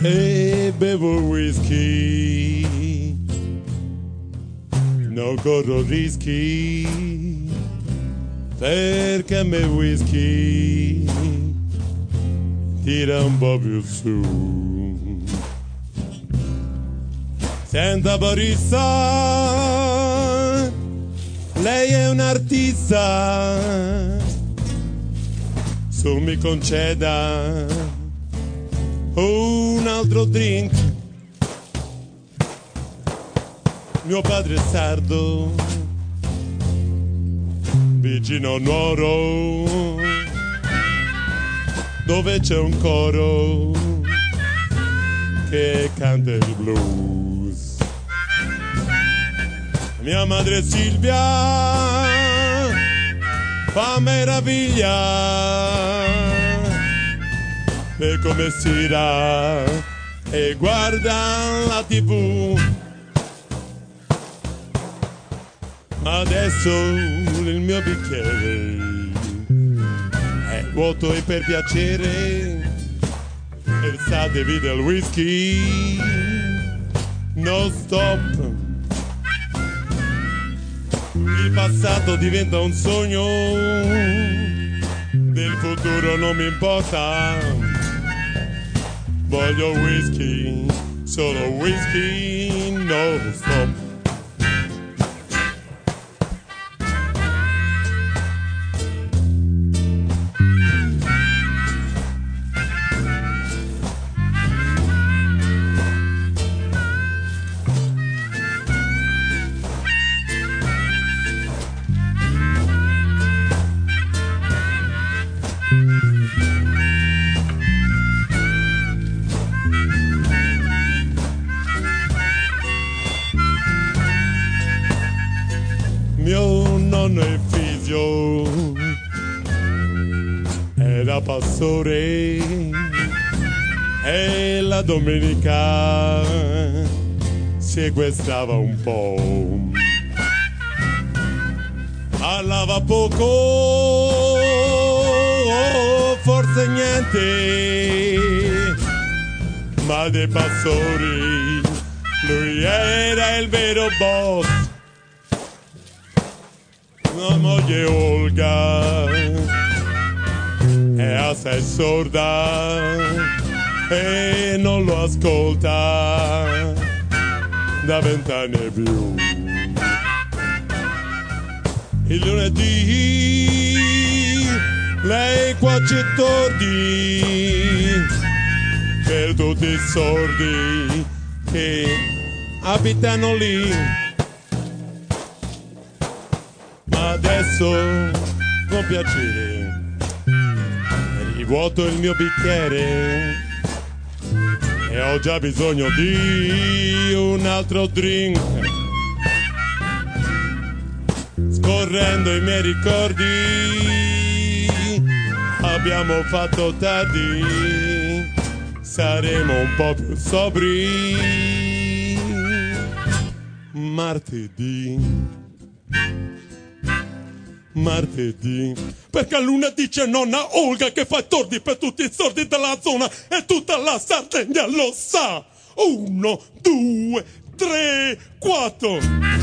e bevo whisky, non corro rischi, perché a me whisky tira un po' più su. Senta barista, lei è un artista, su mi conceda un altro drink. Mio padre è sardo, vicino a Nuoro, dove c'è un coro che canta il blues. Mia madre Silvia fa meraviglia per come si ra e guarda la TV. Adesso il mio bicchiere è vuoto e per piacere versatevi del whisky non stop. Il passato diventa un sogno, del futuro non mi importa. Voglio whisky, solo whisky non stop. Mio nonno è fisio, era pastore e la domenica sequestrava un po'. Parlava poco, forse niente, ma dei pastori lui era il vero boss. La moglie Olga è assai sorda e non lo ascolta da 20 anni e più. Il lunedì lei qua c'è tordi per tutti i sordi che abitano lì. Adesso con piacere rivuoto il mio bicchiere e ho già bisogno di un altro drink. Scorrendo i miei ricordi abbiamo fatto tardi, saremo un po' più sobri martedì, perché lunedì c'è nonna Olga che fa tordi per tutti i sordi della zona e tutta la Sardegna lo sa. 1, 2, 3, 4.